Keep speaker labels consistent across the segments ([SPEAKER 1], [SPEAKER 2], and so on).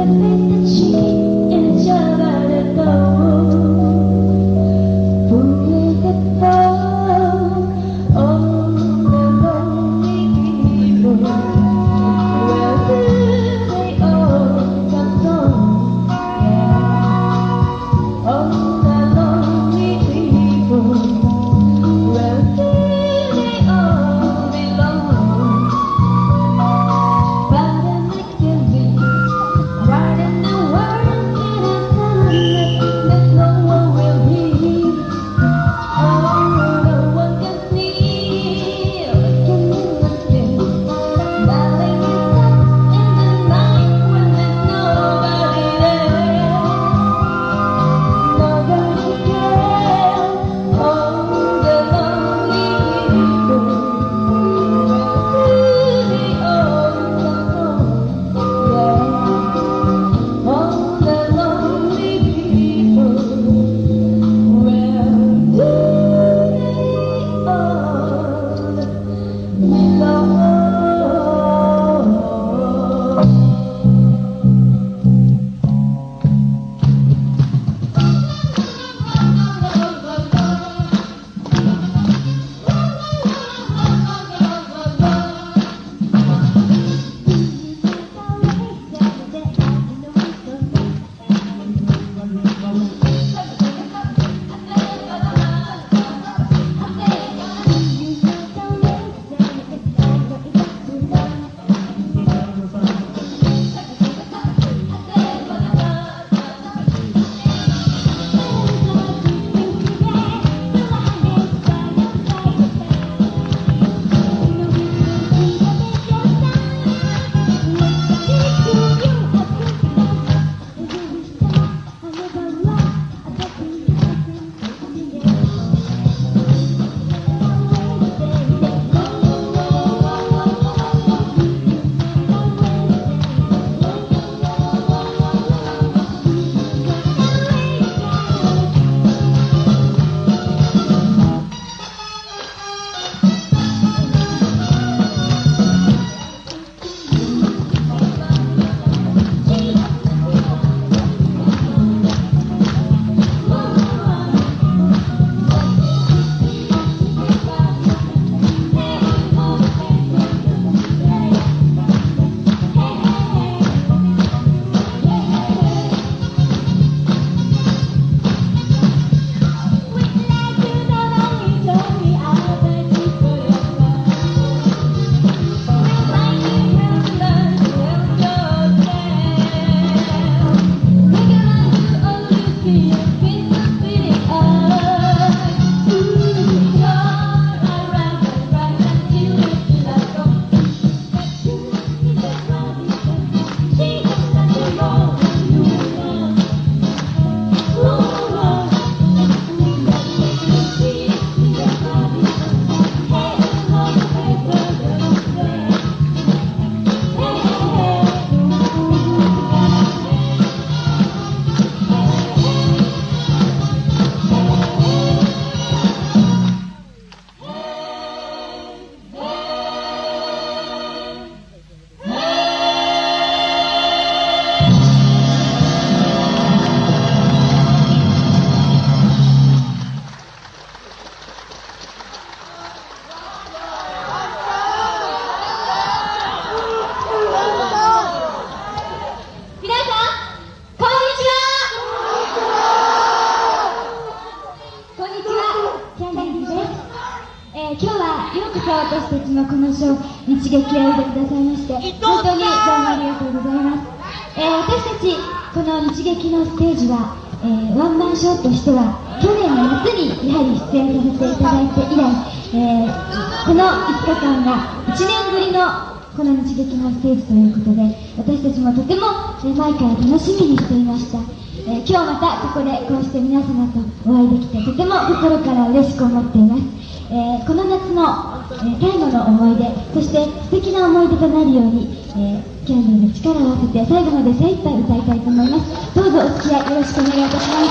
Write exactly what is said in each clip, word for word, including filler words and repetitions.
[SPEAKER 1] 私たちのこのショー、日劇をおいでくださいまして本当にどうもありがとうございます。えー、私たちこの日劇のステージは、えー、ワンマンショーとしては去年の夏にやはり出演させていただいて以来、えー、このいつかかんがいちねんぶりのこの日劇のステージということで、私たちもとても、えー、前から楽しみにしていました。えー、今日またここでこうして皆様とお会いできてとても心から嬉しく思っています。えー、この夏の、えー、最後の思い出、そして素敵な思い出となるように、えー、キャンドルで力を合わせて最後まで精一杯歌いたいと思います。どうぞお付き合いよろしくお願いいたします。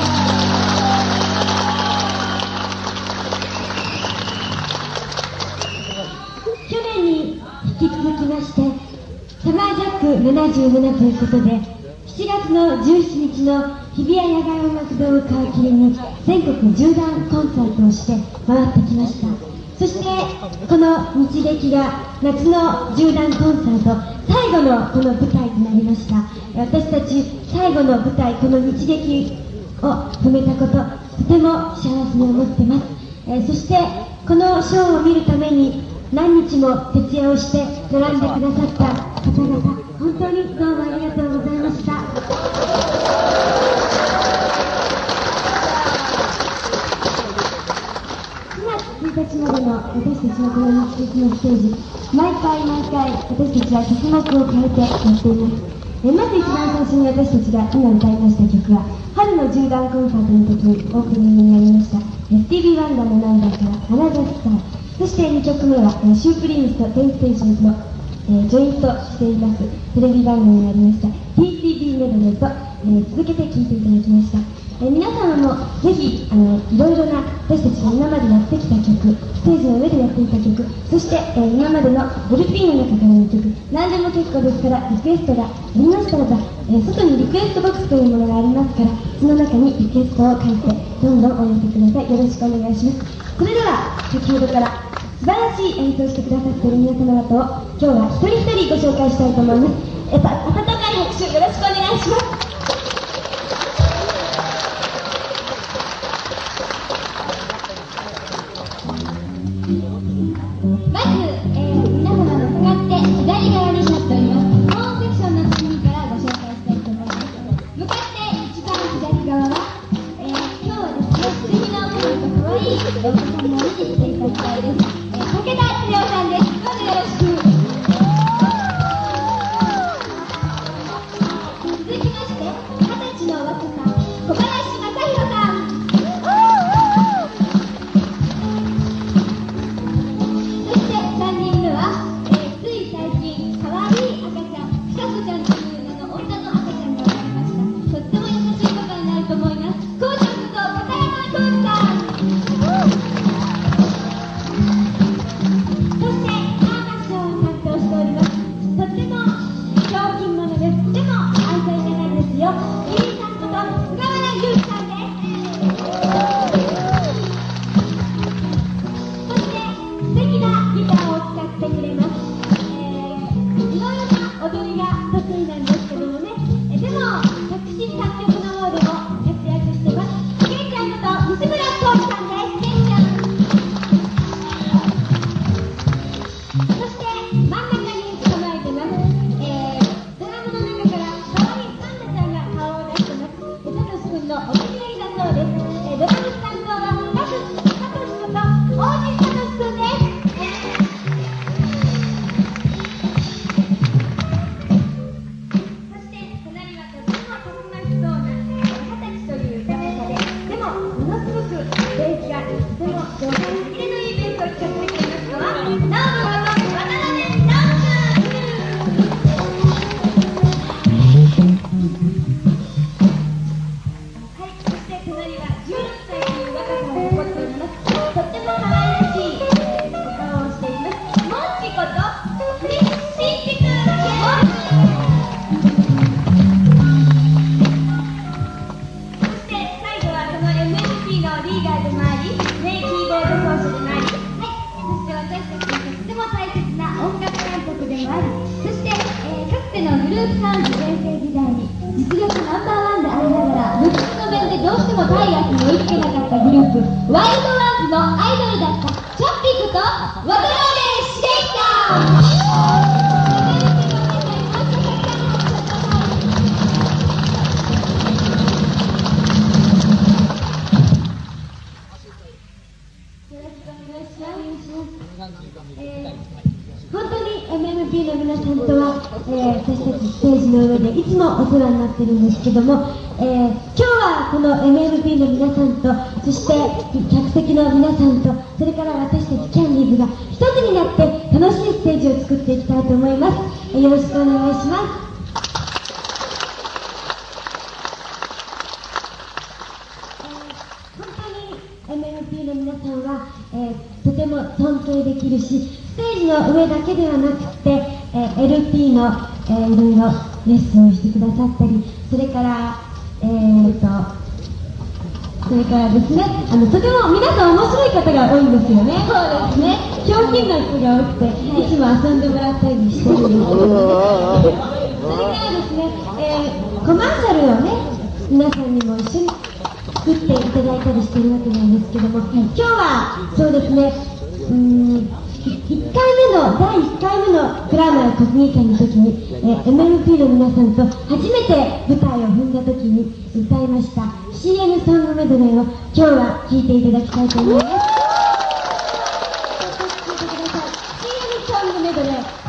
[SPEAKER 1] 去年に引き続きましてサマージャックななじゅうななということで、 しちがつのじゅうしちにちの日比谷野外音楽堂を皮切りに全国縦断コンサートをして回ってきました。そしてこの日劇が夏の縦断コンサート最後のこの舞台となりました。私たち最後の舞台、この日劇を踏めたこと、とても幸せに思ってます。えー、そしてこのショーを見るために何日も徹夜をして並んでくださった方々、本当にどうもありがとうございました。しがつついたちまでの私たちのこの日劇のステージ、毎回毎回私たちは曲目を変えてやっています。えまず一番最初に私たちが今歌いました曲は春の縦断コンサートの時にオープニングになりましたスティービー・ワンダーのナンバーから「アナザースター」、そしてにきょくめはシュープリームスとテンプテーションズの、えー、ジョイントしていますテレビ番組になりました ティーティービー メドレーと、えー、続けて聴いていただきました。えー、皆様もぜひあのいろいろな私たちが今までやってきた曲、ステージの上でやっていた曲、そして、えー、今までのブルピーの中からの曲、何でも結構ですからリクエストがありましたらば、えー、外にリクエストボックスというものがありますから、その中にリクエストを書いてどんどんお寄せください。よろしくお願いします。それでは先ほどから素晴らしい演奏してくださっている皆様方を今日は一人一人ご紹介したいと思います。やっぱ温かい拍手よろしくお願いします。まず、えー、皆様の向かって左側に立っておりますホーンセクションの次からご紹介したいと思います。向かって一番左側は、えー、今日はですね、すみのお子と可愛いお子さんも見に来ていただきたいです。えー、武田恒夫さんです。どうぞよろしく。続きまして、二十歳の若さ小林正弘さん。本当に エムエムピー の皆さんとは、えー、私たちステージの上でいつもお世話になってるんですけども、えー、今日はこの エムエムピー の皆さんと、そして客席の皆さんと、それから私たちキャンディーズが一つになって楽しいステージを作っていきたいと思います。えー、よろしくお願いします。エムエムピー の皆さんは、えー、とても尊敬できるし、ステージの上だけではなくて、えー、エルピー の、えー、いろいろレッスンをしてくださったり、それからえーとそれからですね、あのとても皆さん面白い方が多いんですよね。そうですね。ひょうきんな人が多くて、いつも遊んでもらったりしてるんですけどね。それからですね、えー、コマーシャルをね、皆さんにも一緒に作っていただいたりしてるわけなんですけども、はい、今日はそうですね、うーん、いっかいめのだいいっかいめのクラマー国技館の時に、えー、エムエムピー の皆さんと初めて舞台を踏んだ時に歌いました シーエム ソングメドレーを今日は聴いていただきたいと思います。聴いてください。 シーエム ソングメドレー。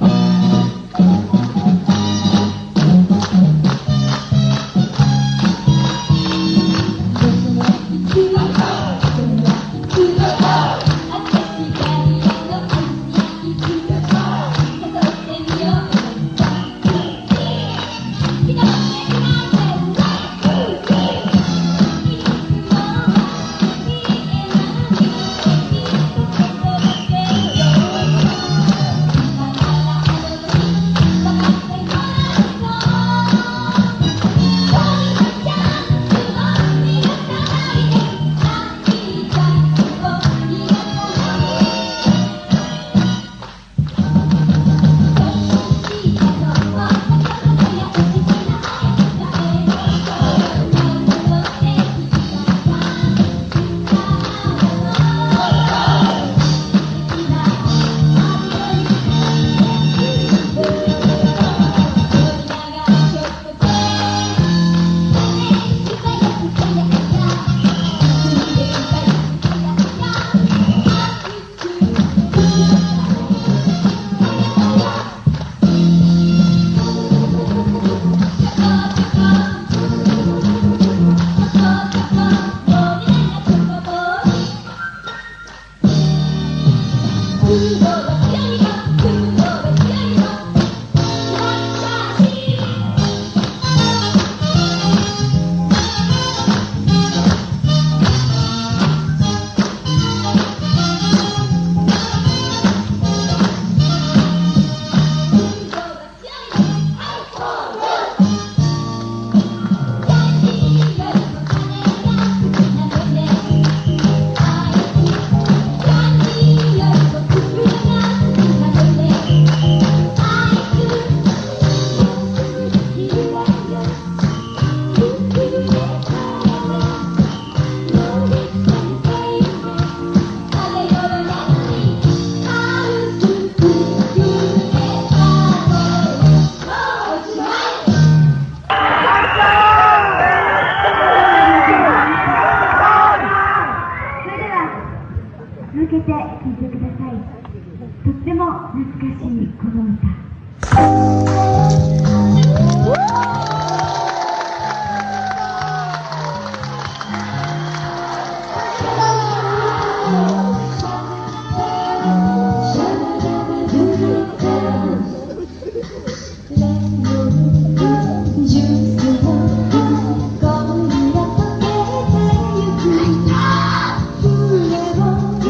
[SPEAKER 1] 続けて聴いてください。とっても懐かしいこの歌。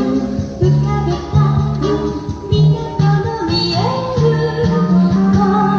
[SPEAKER 2] 「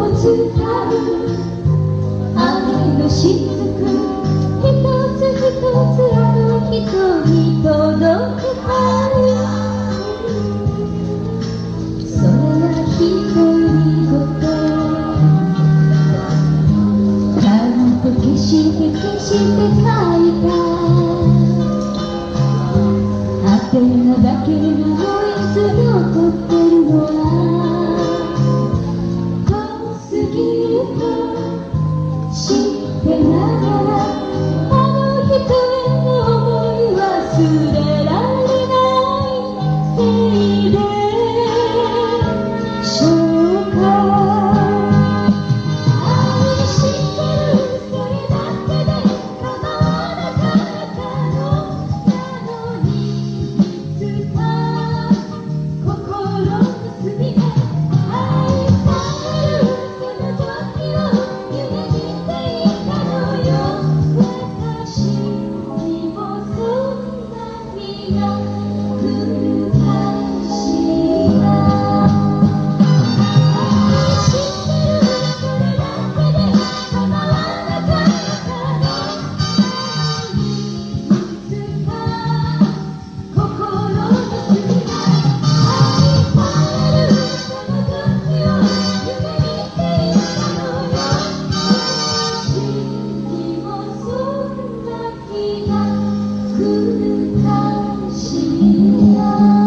[SPEAKER 1] を伝う雨のしずく一つ一つあの人に届けたいそれが独り言ちゃんと消して消して書いたハテナだけがノイズに残ってるのは遠すぎると知ってながらあの人への想い忘れられないせいでしょうか愛してるそれだけで構わなかったのなのにいつか心結びで愛されるその時を夢見ていたのよ私にもそんな日が来るかしら愛してるそれだけで構わなかったのなのにいつか心結びで愛されるその時を夢見ていたのよ私にもそんな日が来るかしら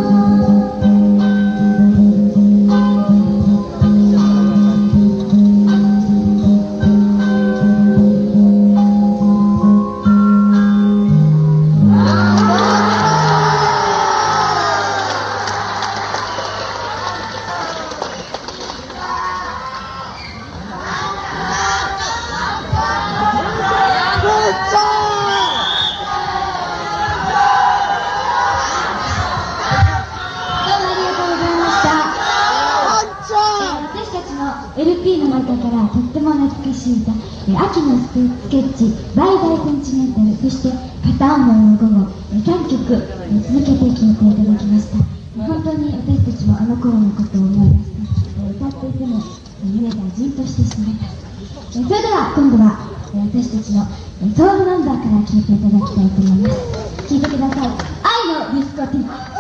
[SPEAKER 1] 私たちの エルピー の中からとっても懐かしい歌えー秋のスケッチバイバイセンチメンタルそして片思いの午後えーさんきょくえー続けて聴いていただきましたえー本当に私たちもあの頃のことを思い出してえー歌っていてもえー胸がじんとしてしまいますえーそれでは今度はえー私たちのえーソウルナンバーから聴いていただきたいと思います聴いてください愛のディスコティック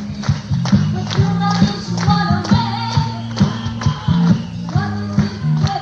[SPEAKER 1] What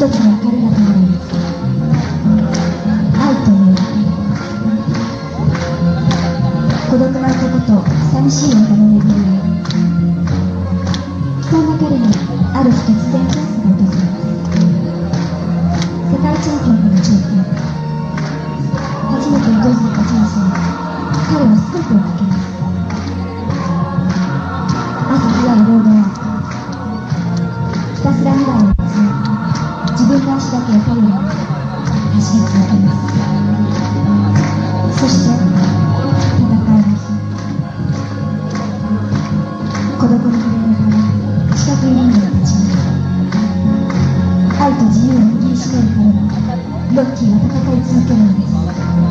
[SPEAKER 1] つの明かりが灯る愛という孤独な男と寂しい女の巡り合い、そんな彼にある日突然チャンスが訪れます。世界チャンピオンの頂点、初めて訪れたチャンスに彼はストップをかけます。朝早い労働はひたすら未来を見つめ、自分の足だけを頼りに走り続けます。そして戦いの日、孤独に触れながら四角いリングに立ちます。愛と自由を握りしめる彼はロッキーは戦い続けるのです。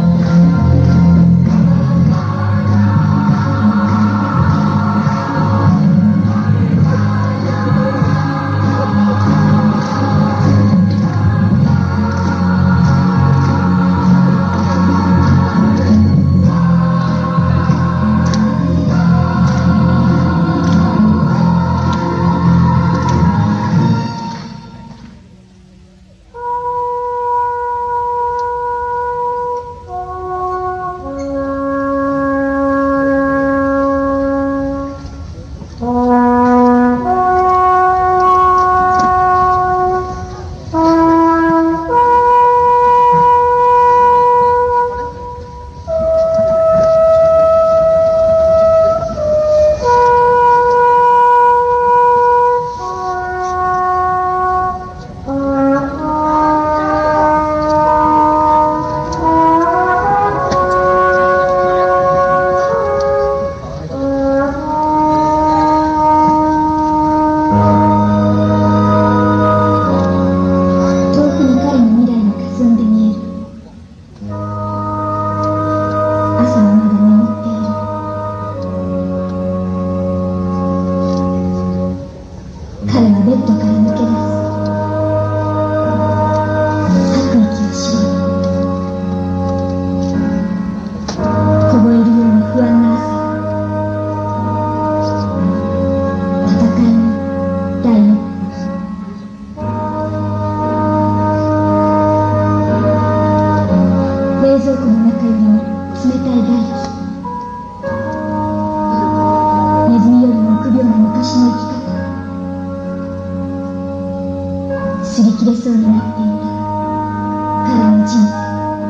[SPEAKER 1] 擦り切れそうになっていた彼の人生、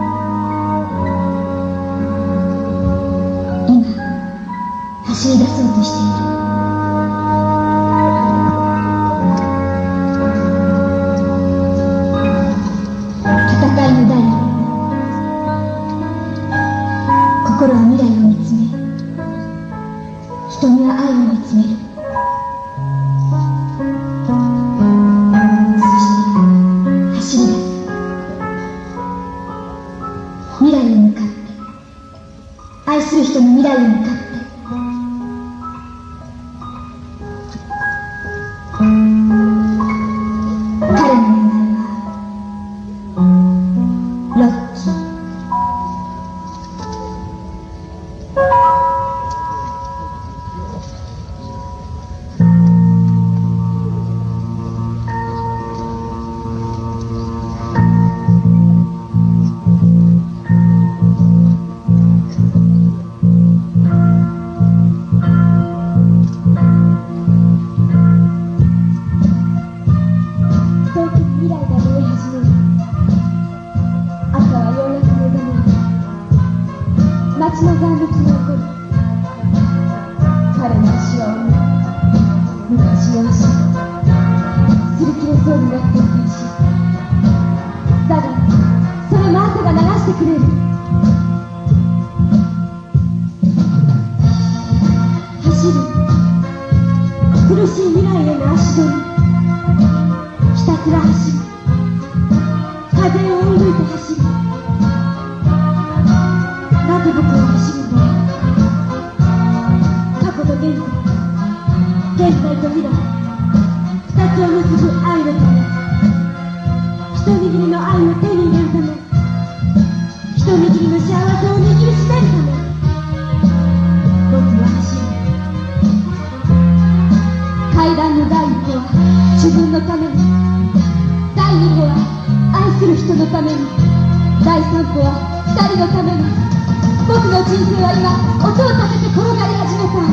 [SPEAKER 1] 今走り出そうとしている。戦いの第一歩、心は未来を見つめ、瞳は愛を見つめる。未来に向かって、愛する人の未来に向かって。彼の名前はロッキー。街の残雪に起こる彼の足は重い、昔を足擦り切れそうになっていく石だが、それも朝が流してくれる。走る苦しい未来への足取り、ひたすら走る、風を追い抜いて走る。なぜ僕は走るんだろう。過去と現在、現在と未来、二つを結ぶ愛のため、一握りの愛を手に入れるため、一握りの幸せを握りしめるため、僕は走る。階段の第一歩は自分のために、第だいにほは愛する人のために、だいさんぽはふたりのために。僕の人生は今音を立てて転がり始めた。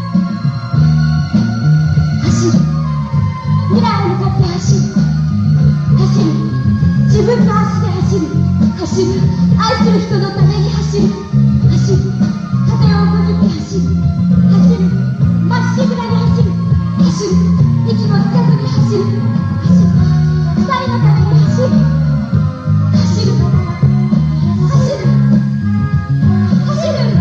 [SPEAKER 1] 走る、未来へ向かって走る、走る、自分の足で走る、走る、愛する人のために走る、走る、風を送って走る、走る、まっしぐらに走る、走る、息もつかずに走る、走る、二人のために走る、走る、走る、走る。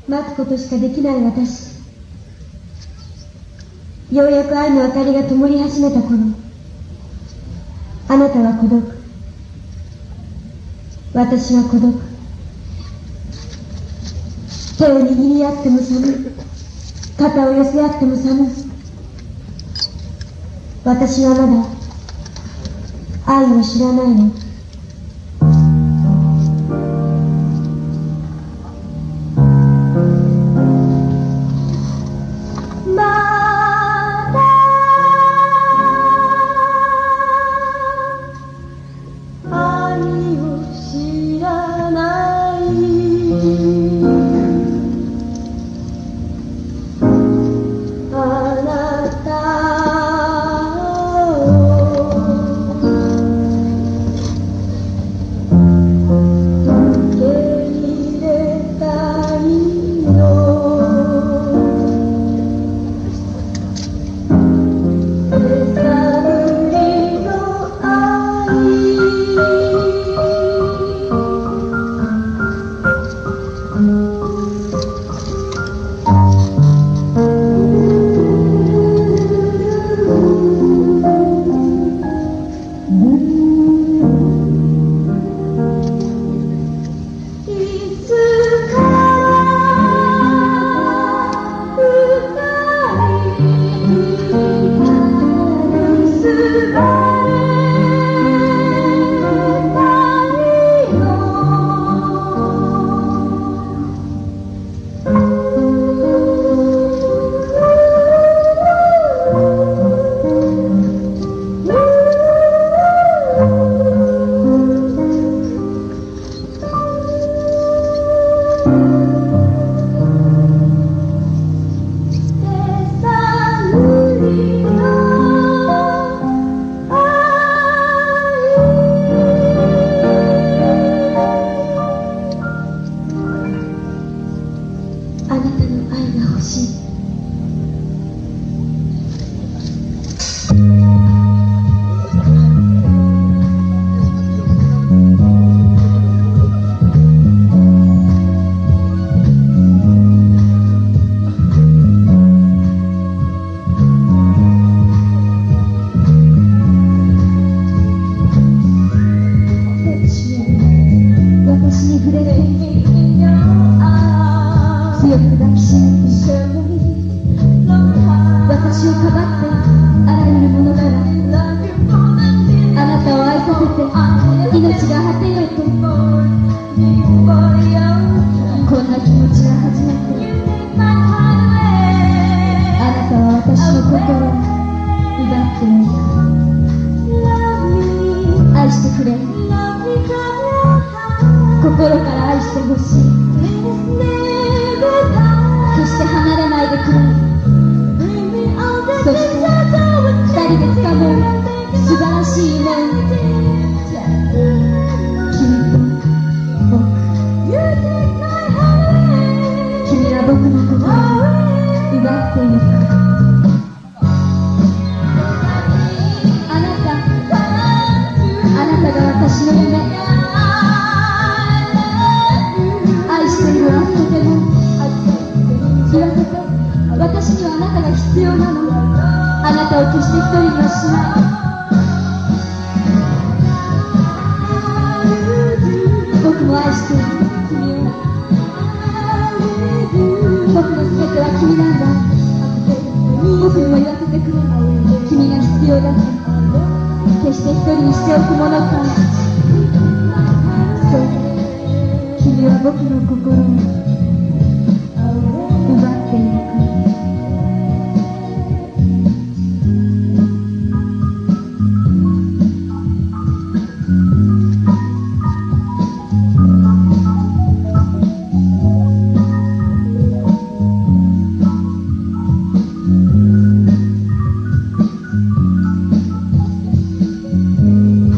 [SPEAKER 2] 待つことしかできない私。ようやく愛の明かりが灯り始めた頃、あなたは孤独、私は孤独。手を握り合っても寒い、肩を寄せ合っても寒い。私はまだ愛を知らないの。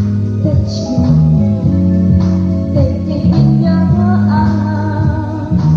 [SPEAKER 1] Touch me, take me in your arms.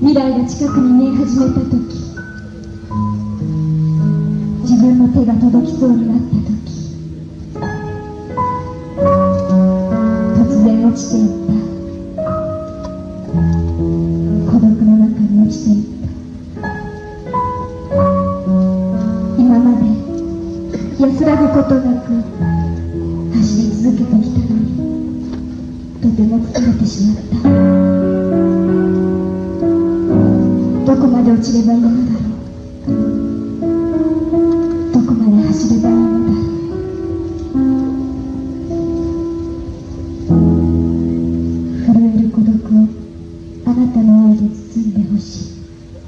[SPEAKER 2] 未来が近くに見え始めた時、自分の手が届きそうになった時、突然落ちていった孤独の中に落ちていった。今まで安らぐことなく走り続けてきたのに、とても疲れてしまった。どこまで落ちればいいのだろう。どこまで走ればいいのだろう。震える孤独をあなたの愛で包んでほしい。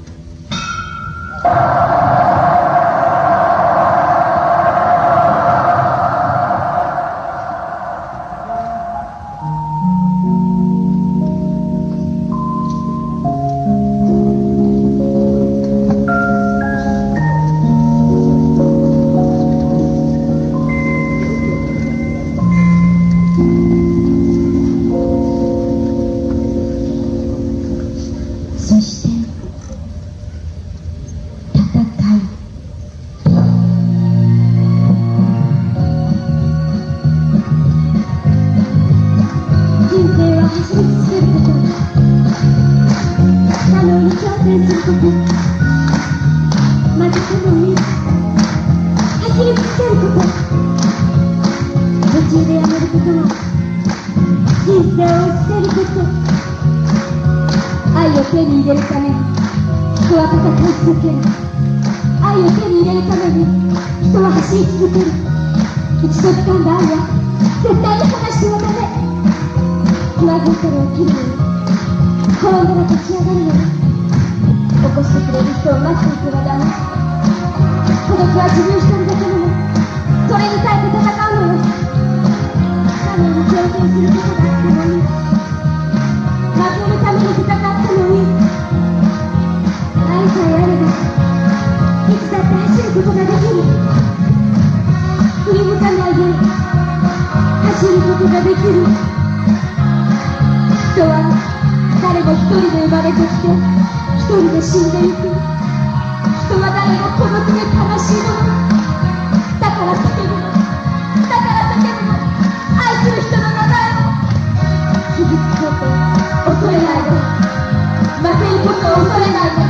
[SPEAKER 2] そして戦う。人生は走り続けること、可能に挑戦すること、まず可能に走り続けること、途中でやめることは人生を捨てること。愛を手に入れるために人は戦い続ける。愛を手に入れるために人は走り続ける。一度掴んだ愛は絶対に離してはダメ。つまずいたら起きるのに、転んだら立ち上がるのに、起こしてくれる人を待っていてはダメ。孤独は自分一人だけなの。それに耐えて戦うのよ。他人に挑戦することがあってもいい。負けるために戦ったのに、愛さえあればいつだって走ることができる。振り向かないで走ることができる。人は誰も一人で生まれてきて一人で死んでいく。人は誰も孤独で悲しいの。だから叫ぶの、だから叫ぶの、愛する人の名前を。傷つこうと恐れないで、負けることを恐れないで。